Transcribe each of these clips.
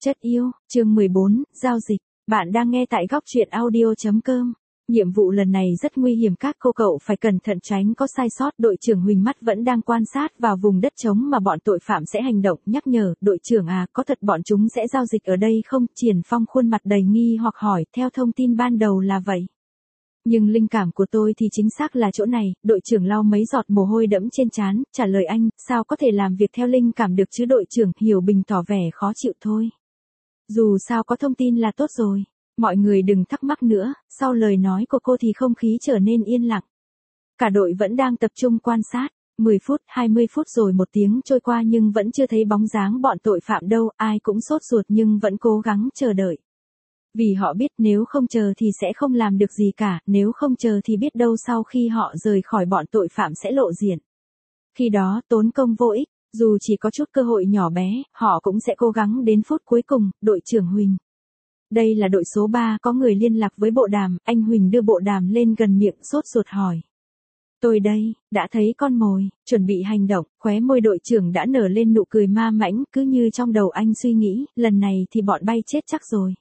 Chất yêu, chương 14, giao dịch. Bạn đang nghe tại góc truyện audio.com. Nhiệm vụ lần này rất nguy hiểm, các cô cậu phải cẩn thận tránh có sai sót. Đội trưởng Huỳnh mắt vẫn đang quan sát vào vùng đất trống mà bọn tội phạm sẽ hành động, nhắc nhở, đội trưởng à, có thật bọn chúng sẽ giao dịch ở đây không? Triển Phong khuôn mặt đầy nghi hoặc hỏi, theo thông tin ban đầu là vậy. Nhưng linh cảm của tôi thì chính xác là chỗ này, đội trưởng lau mấy giọt mồ hôi đẫm trên trán, trả lời anh, sao có thể làm việc theo linh cảm được chứ đội trưởng, Hiểu Bình tỏ vẻ khó chịu thôi. Dù sao có thông tin là tốt rồi, mọi người đừng thắc mắc nữa, sau lời nói của cô thì không khí trở nên yên lặng. Cả đội vẫn đang tập trung quan sát, 10 phút, 20 phút rồi 1 tiếng trôi qua nhưng vẫn chưa thấy bóng dáng bọn tội phạm đâu, ai cũng sốt ruột nhưng vẫn cố gắng chờ đợi. Vì họ biết nếu không chờ thì sẽ không làm được gì cả, nếu không chờ thì biết đâu sau khi họ rời khỏi bọn tội phạm sẽ lộ diện. Khi đó tốn công vô ích, dù chỉ có chút cơ hội nhỏ bé, họ cũng sẽ cố gắng đến phút cuối cùng. Đội trưởng Huỳnh. Đây là đội số 3, có người liên lạc với bộ đàm, anh Huỳnh đưa bộ đàm lên gần miệng sốt ruột hỏi. Tôi đây, đã thấy con mồi, chuẩn bị hành động, khóe môi đội trưởng đã nở lên nụ cười ma mãnh, cứ như trong đầu anh suy nghĩ, lần này thì bọn bay chết chắc rồi.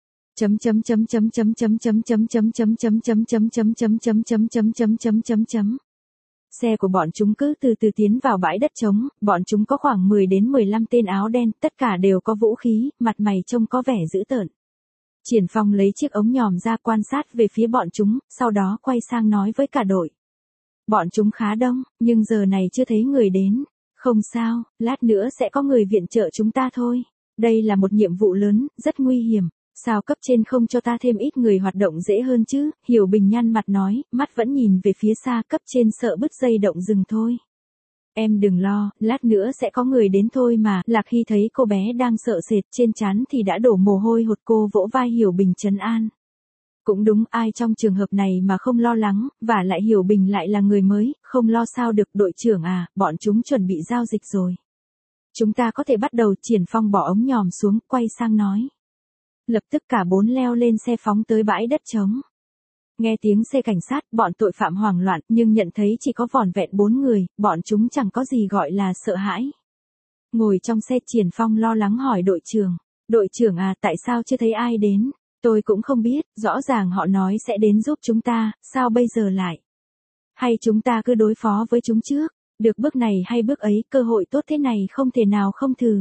Xe của bọn chúng cứ từ từ tiến vào bãi đất trống, bọn chúng có khoảng 10 đến 15 tên áo đen, tất cả đều có vũ khí, mặt mày trông có vẻ dữ tợn. Triển Phong lấy chiếc ống nhòm ra quan sát về phía bọn chúng, sau đó quay sang nói với cả đội. Bọn chúng khá đông, nhưng giờ này chưa thấy người đến. Không sao, lát nữa sẽ có người viện trợ chúng ta thôi. Đây là một nhiệm vụ lớn, rất nguy hiểm. Sao cấp trên không cho ta thêm ít người hoạt động dễ hơn chứ? Hiểu Bình nhăn mặt nói, mắt vẫn nhìn về phía xa, cấp trên sợ bứt dây động rừng thôi. Em đừng lo, lát nữa sẽ có người đến thôi mà. Lạc Hy thấy cô bé đang sợ sệt trên trán thì đã đổ mồ hôi hột, cô vỗ vai Hiểu Bình trấn an. Cũng đúng, ai trong trường hợp này mà không lo lắng, và lại Hiểu Bình lại là người mới, không lo sao được. Đội trưởng à, bọn chúng chuẩn bị giao dịch rồi. Chúng ta có thể bắt đầu. Triển Phong bỏ ống nhòm xuống, quay sang nói. Lập tức cả 4 leo lên xe phóng tới bãi đất trống. Nghe tiếng xe cảnh sát, bọn tội phạm hoảng loạn, nhưng nhận thấy chỉ có vỏn vẹn 4 người, bọn chúng chẳng có gì gọi là sợ hãi. Ngồi trong xe, Triển Phong lo lắng hỏi đội trưởng. Đội trưởng à, tại sao chưa thấy ai đến? Tôi cũng không biết, rõ ràng họ nói sẽ đến giúp chúng ta, sao bây giờ lại? Hay chúng ta cứ đối phó với chúng trước, được bước này hay bước ấy, cơ hội tốt thế này không thể nào không thử.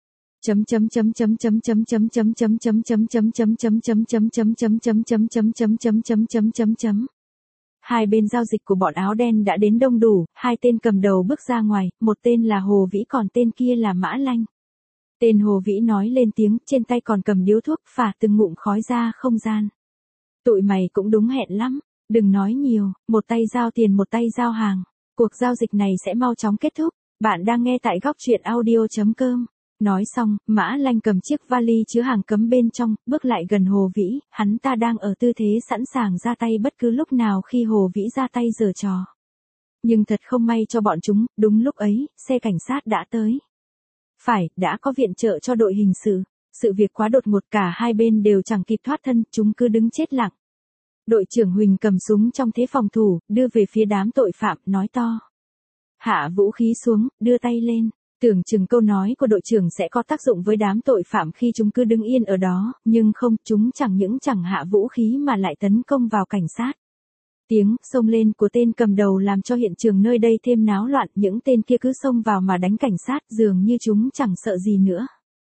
Hai bên giao dịch của bọn áo đen đã đến đông đủ, 2 tên cầm đầu bước ra ngoài, một tên là Hồ Vĩ còn tên kia là Mã Lanh. Tên Hồ Vĩ nói lên tiếng, trên tay còn cầm điếu thuốc, phả từng ngụm khói ra không gian. Tụi mày cũng đúng hẹn lắm, đừng nói nhiều, một tay giao tiền một tay giao hàng. Cuộc giao dịch này sẽ mau chóng kết thúc. Bạn đang nghe tại góc truyện audio.com. Nói xong, Mã Lanh cầm chiếc vali chứa hàng cấm bên trong, bước lại gần Hồ Vĩ, hắn ta đang ở tư thế sẵn sàng ra tay bất cứ lúc nào khi Hồ Vĩ ra tay giở trò. Nhưng thật không may cho bọn chúng, đúng lúc ấy, xe cảnh sát đã tới. Phải, đã có viện trợ cho đội hình sự. Sự việc quá đột ngột, cả hai bên đều chẳng kịp thoát thân, chúng cứ đứng chết lặng. Đội trưởng Huỳnh cầm súng trong thế phòng thủ, đưa về phía đám tội phạm, nói to. Hạ vũ khí xuống, đưa tay lên. Tưởng chừng câu nói của đội trưởng sẽ có tác dụng với đám tội phạm khi chúng cứ đứng yên ở đó, nhưng không, chúng chẳng những chẳng hạ vũ khí mà lại tấn công vào cảnh sát. Tiếng xông lên của tên cầm đầu làm cho hiện trường nơi đây thêm náo loạn, những tên kia cứ xông vào mà đánh cảnh sát, dường như chúng chẳng sợ gì nữa.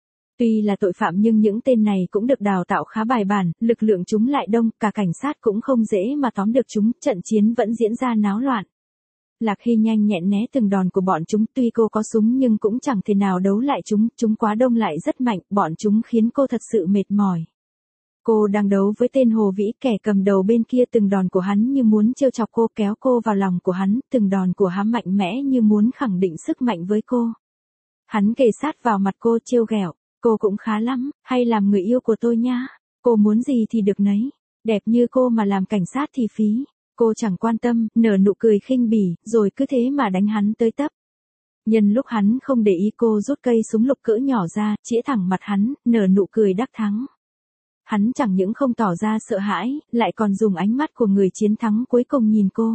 Tuy là tội phạm nhưng những tên này cũng được đào tạo khá bài bản, lực lượng chúng lại đông, cả cảnh sát cũng không dễ mà tóm được chúng, trận chiến vẫn diễn ra náo loạn. Lạc Hy nhanh nhẹn né từng đòn của bọn chúng, tuy cô có súng nhưng cũng chẳng thể nào đấu lại chúng quá đông lại rất mạnh, bọn chúng khiến cô thật sự mệt mỏi. Cô đang đấu với tên Hồ Vĩ, kẻ cầm đầu bên kia, từng đòn của hắn như muốn trêu chọc cô, kéo cô vào lòng của hắn, từng đòn của hắn mạnh mẽ như muốn khẳng định sức mạnh với cô. Hắn kề sát vào mặt cô trêu ghẹo, cô cũng khá lắm, hay làm người yêu của tôi nha, cô muốn gì thì được nấy, đẹp như cô mà làm cảnh sát thì phí. Cô chẳng quan tâm, nở nụ cười khinh bỉ, rồi cứ thế mà đánh hắn tới tấp. Nhân lúc hắn không để ý, cô rút cây súng lục cỡ nhỏ ra, chĩa thẳng mặt hắn, nở nụ cười đắc thắng. Hắn chẳng những không tỏ ra sợ hãi, lại còn dùng ánh mắt của người chiến thắng cuối cùng nhìn cô.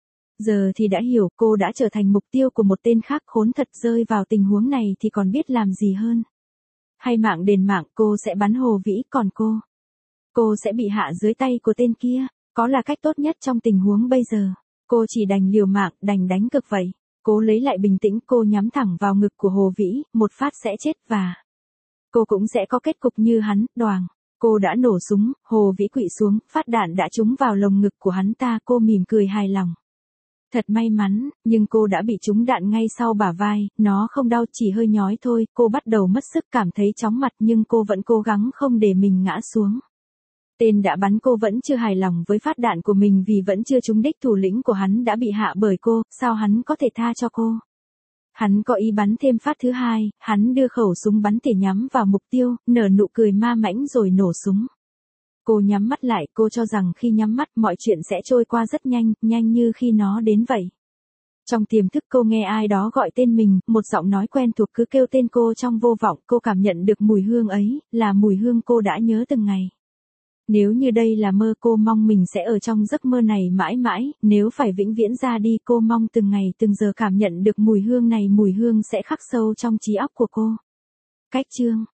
Giờ thì đã hiểu, cô đã trở thành mục tiêu của một tên khác khốn thật, rơi vào tình huống này thì còn biết làm gì hơn. Hay mạng đền mạng, cô sẽ bắn Hồ Vĩ, còn cô sẽ bị hạ dưới tay của tên kia. Có là cách tốt nhất trong tình huống bây giờ. Cô chỉ đành liều mạng, đành đánh cực vậy. Cố lấy lại bình tĩnh, cô nhắm thẳng vào ngực của Hồ Vĩ, một phát sẽ chết và cô cũng sẽ có kết cục như hắn. Đoàng. Cô đã nổ súng, Hồ Vĩ quỵ xuống, phát đạn đã trúng vào lồng ngực của hắn ta, cô mỉm cười hài lòng. Thật may mắn, nhưng cô đã bị trúng đạn ngay sau bả vai, nó không đau chỉ hơi nhói thôi, cô bắt đầu mất sức cảm thấy chóng mặt nhưng cô vẫn cố gắng không để mình ngã xuống. Tên đã bắn cô vẫn chưa hài lòng với phát đạn của mình vì vẫn chưa trúng đích, thủ lĩnh của hắn đã bị hạ bởi cô, sao hắn có thể tha cho cô? Hắn có ý bắn thêm phát thứ hai, hắn đưa khẩu súng bắn tỉa nhắm vào mục tiêu, nở nụ cười ma mãnh rồi nổ súng. Cô nhắm mắt lại, cô cho rằng khi nhắm mắt mọi chuyện sẽ trôi qua rất nhanh, nhanh như khi nó đến vậy. Trong tiềm thức cô nghe ai đó gọi tên mình, một giọng nói quen thuộc cứ kêu tên cô trong vô vọng, cô cảm nhận được mùi hương ấy, là mùi hương cô đã nhớ từng ngày. Nếu như đây là mơ, cô mong mình sẽ ở trong giấc mơ này mãi mãi, nếu phải vĩnh viễn ra đi, cô mong từng ngày từng giờ cảm nhận được mùi hương này, mùi hương sẽ khắc sâu trong trí óc của cô. Cách chương